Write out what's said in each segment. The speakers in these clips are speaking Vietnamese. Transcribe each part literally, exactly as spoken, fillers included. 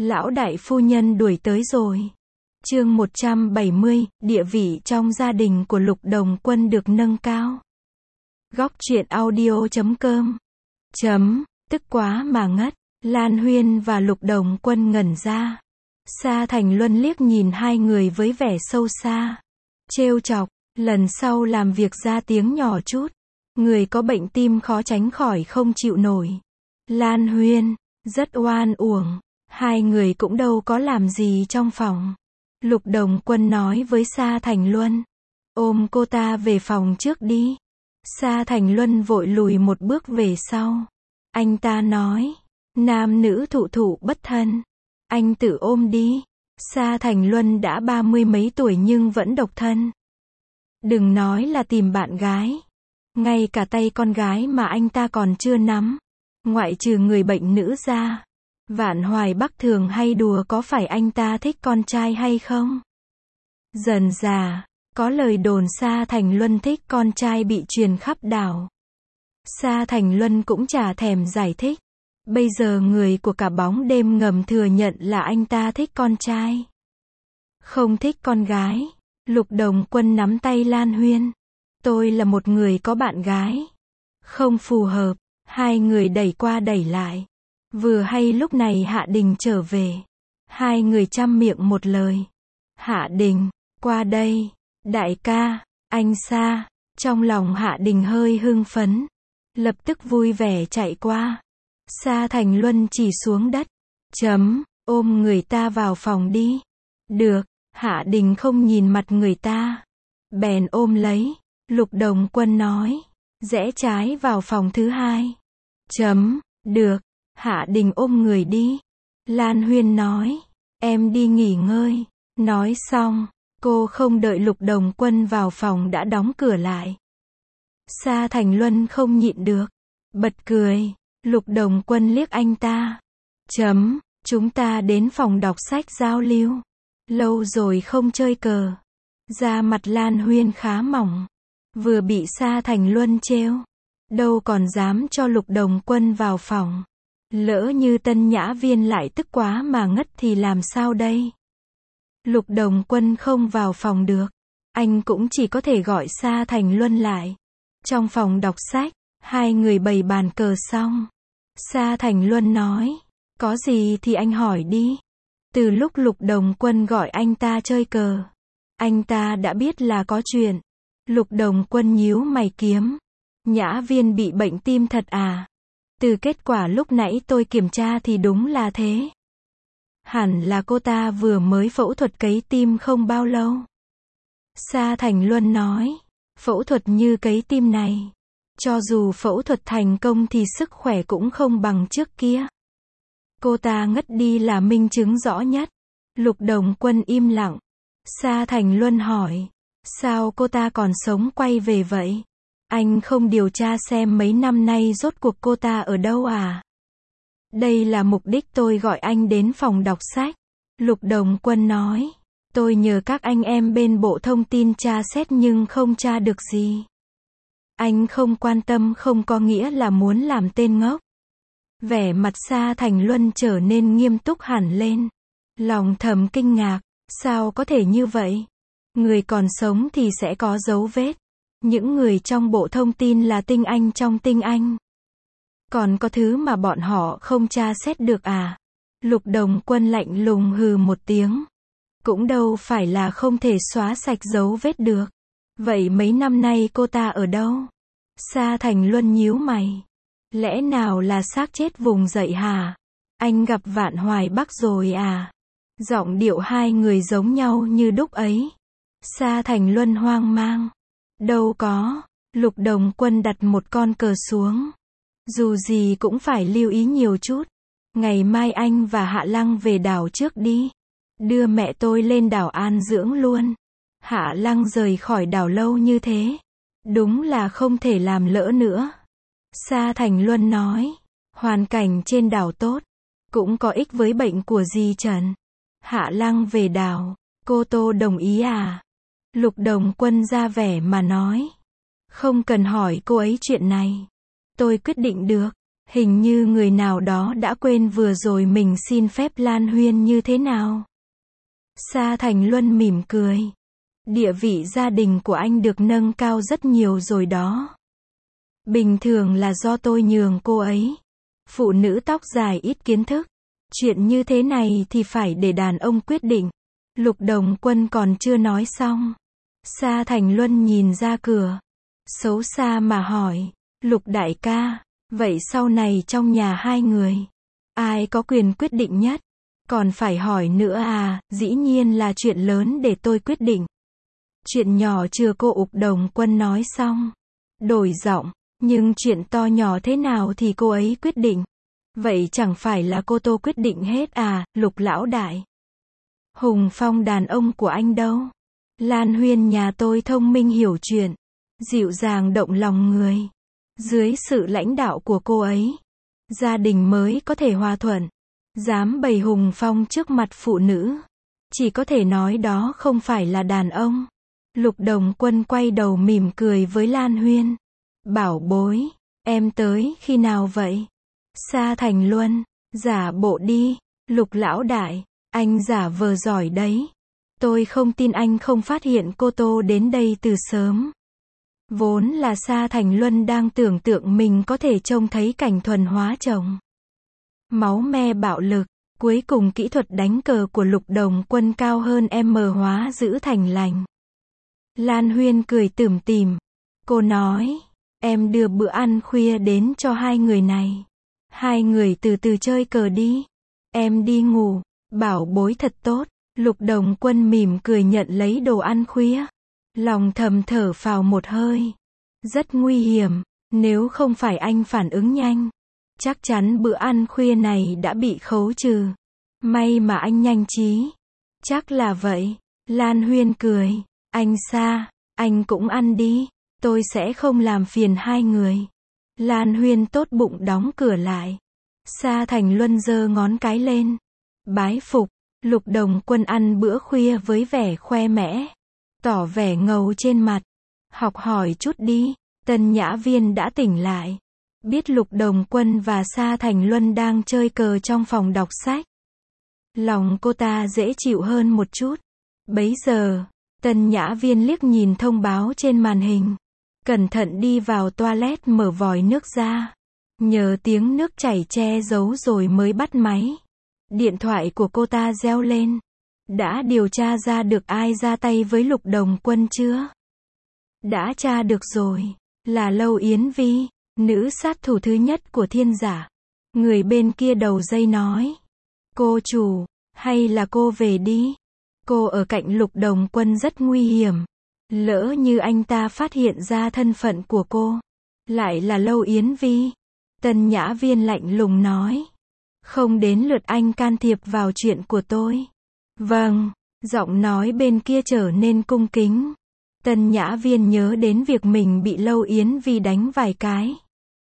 Lão đại phu nhân đuổi tới rồi. Chương một trăm bảy mươi, địa vị trong gia đình của Lục Đồng Quân được nâng cao. Góc truyện audio chấm com. Chấm, tức quá mà ngất. Lan Huyên và Lục Đồng Quân ngẩn ra. Sa Thành Luân liếc nhìn hai người với vẻ sâu xa. Trêu chọc, lần sau làm việc ra tiếng nhỏ chút. Người có bệnh tim khó tránh khỏi không chịu nổi. Lan Huyên, rất oan uổng. Hai người cũng đâu có làm gì trong phòng. Lục Đồng Quân nói với Sa Thành Luân. Ôm cô ta về phòng trước đi. Sa Thành Luân vội lùi một bước về sau. Anh ta nói. Nam nữ thụ thụ bất thân. Anh tự ôm đi. Sa Thành Luân đã ba mươi mấy tuổi nhưng vẫn độc thân. Đừng nói là tìm bạn gái. Ngay cả tay con gái mà anh ta còn chưa nắm. Ngoại trừ người bệnh nữ ra. Vạn Hoài Bắc thường hay đùa có phải anh ta thích con trai hay không? Dần dà, có lời đồn Sa Thành Luân thích con trai bị truyền khắp đảo. Sa Thành Luân cũng chả thèm giải thích. Bây giờ người của cả bóng đêm ngầm thừa nhận là anh ta thích con trai. Không thích con gái. Lục Đồng Quân nắm tay Lan Huyên. Tôi là một người có bạn gái. Không phù hợp. Hai người đẩy qua đẩy lại. Vừa hay lúc này Hạ Đình trở về. Hai người chăm miệng một lời. Hạ Đình, qua đây. Đại ca, anh Sa. Trong lòng Hạ Đình hơi hưng phấn. Lập tức vui vẻ chạy qua. Sa Thành Luân chỉ xuống đất. Chấm, ôm người ta vào phòng đi. Được, Hạ Đình không nhìn mặt người ta. Bèn ôm lấy. Lục Đồng Quân nói. Rẽ trái vào phòng thứ hai. Chấm, được. Hạ Đình ôm người đi. Lan Huyên nói. Em đi nghỉ ngơi. Nói xong, cô không đợi Lục Đồng Quân vào phòng đã đóng cửa lại. Sa Thành Luân không nhịn được. Bật cười. Lục Đồng Quân liếc anh ta. Chấm, chúng ta đến phòng đọc sách giao lưu. Lâu rồi không chơi cờ. Da mặt Lan Huyên khá mỏng. Vừa bị Sa Thành Luân trêu. Đâu còn dám cho Lục Đồng Quân vào phòng. Lỡ như Tân Nhã Viên lại tức quá mà ngất thì làm sao đây? Lục Đồng Quân không vào phòng được. Anh cũng chỉ có thể gọi Sa Thành Luân lại. Trong phòng đọc sách, hai người bày bàn cờ xong. Sa Thành Luân nói. Có gì thì anh hỏi đi. Từ lúc Lục Đồng Quân gọi anh ta chơi cờ, anh ta đã biết là có chuyện. Lục Đồng Quân nhíu mày kiếm. Nhã Viên bị bệnh tim thật à? Từ kết quả lúc nãy tôi kiểm tra thì đúng là thế. Hẳn là cô ta vừa mới phẫu thuật cấy tim không bao lâu. Sa Thành Luân nói. Phẫu thuật như cấy tim này, cho dù phẫu thuật thành công thì sức khỏe cũng không bằng trước kia. Cô ta ngất đi là minh chứng rõ nhất. Lục Đồng Quân im lặng. Sa Thành Luân hỏi. Sao cô ta còn sống quay về vậy? Anh không điều tra xem mấy năm nay rốt cuộc cô ta ở đâu à? Đây là mục đích tôi gọi anh đến phòng đọc sách. Lục Đồng Quân nói. Tôi nhờ các anh em bên Bộ Thông tin tra xét nhưng không tra được gì. Anh không quan tâm không có nghĩa là muốn làm tên ngốc. Vẻ mặt Sa Thành Luân trở nên nghiêm túc hẳn lên. Lòng thầm kinh ngạc. Sao có thể như vậy? Người còn sống thì sẽ có dấu vết. Những người trong Bộ Thông tin là tinh anh trong tinh anh. Còn có thứ mà bọn họ không tra xét được à? Lục Đồng Quân lạnh lùng hừ một tiếng. Cũng đâu phải là không thể xóa sạch dấu vết được. Vậy mấy năm nay cô ta ở đâu? Sa Thành Luân nhíu mày. Lẽ nào là xác chết vùng dậy hả? Anh gặp Vạn Hoài Bắc rồi à? Giọng điệu hai người giống nhau như đúc ấy. Sa Thành Luân hoang mang. Đâu có. Lục Đồng Quân đặt một con cờ xuống. Dù gì cũng phải lưu ý nhiều chút. Ngày mai anh và Hạ Lăng về đảo trước đi. Đưa mẹ tôi lên đảo an dưỡng luôn. Hạ Lăng rời khỏi đảo lâu như thế. Đúng là không thể làm lỡ nữa. Sa Thành Luân nói. Hoàn cảnh trên đảo tốt. Cũng có ích với bệnh của dì Trần. Hạ Lăng về đảo. Cô Tô đồng ý à? Lục Đồng Quân ra vẻ mà nói. Không cần hỏi cô ấy chuyện này. Tôi quyết định được. Hình như người nào đó đã quên vừa rồi mình xin phép Lan Huyên như thế nào. Sa Thành Luân mỉm cười. Địa vị gia đình của anh được nâng cao rất nhiều rồi đó. Bình thường là do tôi nhường cô ấy. Phụ nữ tóc dài ít kiến thức. Chuyện như thế này thì phải để đàn ông quyết định. Lục Đồng Quân còn chưa nói xong. Sa Thành Luân nhìn ra cửa. Xấu xa mà hỏi. Lục đại ca, vậy sau này trong nhà hai người, ai có quyền quyết định nhất? Còn phải hỏi nữa à, dĩ nhiên là chuyện lớn để tôi quyết định. Chuyện nhỏ chưa cô Ục Đồng Quân nói xong. Đổi giọng, nhưng chuyện to nhỏ thế nào thì cô ấy quyết định. Vậy chẳng phải là cô Tô quyết định hết à, Lục lão đại. Hùng Phong đàn ông của anh đâu? Lan Huyên nhà tôi thông minh hiểu chuyện, dịu dàng động lòng người. Dưới sự lãnh đạo của cô ấy, gia đình mới có thể hòa thuận. Dám bày Hùng Phong trước mặt phụ nữ, chỉ có thể nói đó không phải là đàn ông. Lục Đồng Quân quay đầu mỉm cười với Lan Huyên. Bảo bối, em tới khi nào vậy? Sa Thành Luân, giả bộ đi. Lục lão đại, anh giả vờ giỏi đấy. Tôi không tin anh không phát hiện cô Tô đến đây từ sớm. Vốn là Sa Thành Luân đang tưởng tượng mình có thể trông thấy cảnh thuần hóa chồng. Máu me bạo lực, cuối cùng kỹ thuật đánh cờ của Lục Đồng Quân cao hơn em mờ hóa giữ thành lành. Lan Huyên cười tủm tỉm. Cô nói, em đưa bữa ăn khuya đến cho hai người này. Hai người từ từ chơi cờ đi. Em đi ngủ, bảo bối thật tốt. Lục Đồng Quân mỉm cười nhận lấy đồ ăn khuya. Lòng thầm thở phào một hơi. Rất nguy hiểm, nếu không phải anh phản ứng nhanh, chắc chắn bữa ăn khuya này đã bị khấu trừ. May mà anh nhanh trí. Chắc là vậy. Lan Huyên cười. Anh Sa, anh cũng ăn đi. Tôi sẽ không làm phiền hai người. Lan Huyên tốt bụng đóng cửa lại. Sa Thành Luân giơ ngón cái lên. Bái phục. Lục Đồng Quân ăn bữa khuya với vẻ khoe mẽ, tỏ vẻ ngầu trên mặt. Học hỏi chút đi. Tân Nhã Viên đã tỉnh lại. Biết Lục Đồng Quân và Sa Thành Luân đang chơi cờ trong phòng đọc sách. Lòng cô ta dễ chịu hơn một chút. Bấy giờ, Tân Nhã Viên liếc nhìn thông báo trên màn hình. Cẩn thận đi vào toilet mở vòi nước ra. Nhờ tiếng nước chảy che giấu rồi mới bắt máy. Điện thoại của cô ta reo lên. Đã điều tra ra được ai ra tay với Lục Đồng Quân chưa? Đã tra được rồi. Là Lâu Yến Vi, nữ sát thủ thứ nhất của Thiên Giả. Người bên kia đầu dây nói. Cô chủ, hay là cô về đi. Cô ở cạnh Lục Đồng Quân rất nguy hiểm. Lỡ như anh ta phát hiện ra thân phận của cô, lại là Lâu Yến Vi. Tân Nhã Viên lạnh lùng nói. Không đến lượt anh can thiệp vào chuyện của tôi. Vâng, giọng nói bên kia trở nên cung kính. Tân Nhã Viên nhớ đến việc mình bị Lâu Yến Vi đánh vài cái.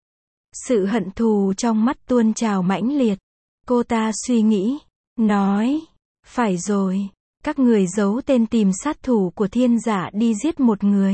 Sự hận thù trong mắt tuôn trào mãnh liệt. Cô ta suy nghĩ, nói, phải rồi, các người giấu tên tìm sát thủ của Thiên Giả đi giết một người.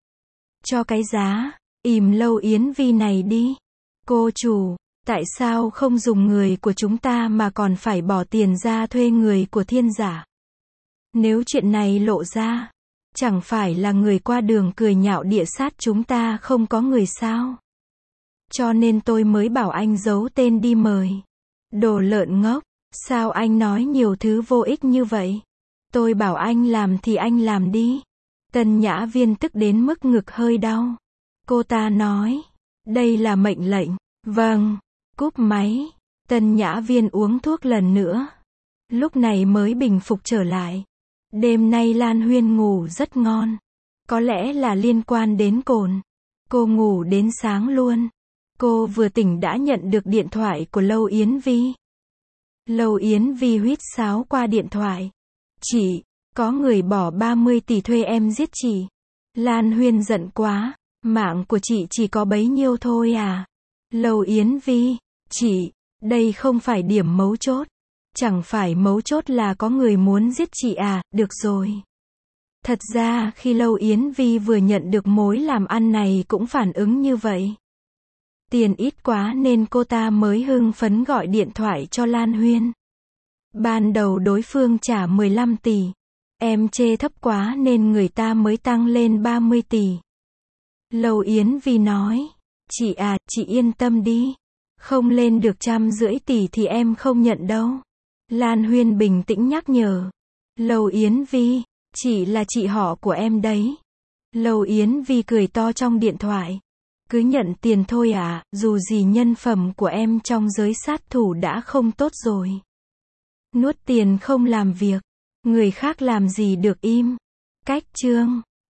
Cho cái giá, ìm Lâu Yến Vi này đi. Cô chủ, tại sao không dùng người của chúng ta mà còn phải bỏ tiền ra thuê người của Thiên Giả? Nếu chuyện này lộ ra, chẳng phải là người qua đường cười nhạo địa sát chúng ta không có người sao? Cho nên tôi mới bảo anh giấu tên đi mời. Đồ lợn ngốc, sao anh nói nhiều thứ vô ích như vậy? Tôi bảo anh làm thì anh làm đi. Tân Nhã Viên tức đến mức ngực hơi đau. Cô ta nói, đây là mệnh lệnh. Vâng, cúp máy. Tân Nhã Viên uống thuốc lần nữa. Lúc này mới bình phục trở lại. Đêm nay Lan Huyên ngủ rất ngon. Có lẽ là liên quan đến cồn. Cô ngủ đến sáng luôn. Cô vừa tỉnh đã nhận được điện thoại của Lâu Yến Vi. Lâu Yến Vi huýt sáo qua điện thoại. Chị, có người bỏ ba mươi tỷ thuê em giết chị. Lan Huyên giận quá. Mạng của chị chỉ có bấy nhiêu thôi à? Lâu Yến Vi, chị, đây không phải điểm mấu chốt. Chẳng phải mấu chốt là có người muốn giết chị à, được rồi. Thật ra khi Lâu Yến Vi vừa nhận được mối làm ăn này cũng phản ứng như vậy. Tiền ít quá nên cô ta mới hưng phấn gọi điện thoại cho Lan Huyên. Ban đầu đối phương trả mười lăm tỷ. Em chê thấp quá nên người ta mới tăng lên ba mươi tỷ. Lầu Yến Vi nói, chị à, chị yên tâm đi. Không lên được trăm rưỡi tỷ thì em không nhận đâu. Lan Huyên bình tĩnh nhắc nhở. Lầu Yến Vi, chị là chị họ của em đấy. Lầu Yến Vi cười to trong điện thoại. Cứ nhận tiền thôi à, dù gì nhân phẩm của em trong giới sát thủ đã không tốt rồi. Nuốt tiền không làm việc, người khác làm gì được im. Cách chương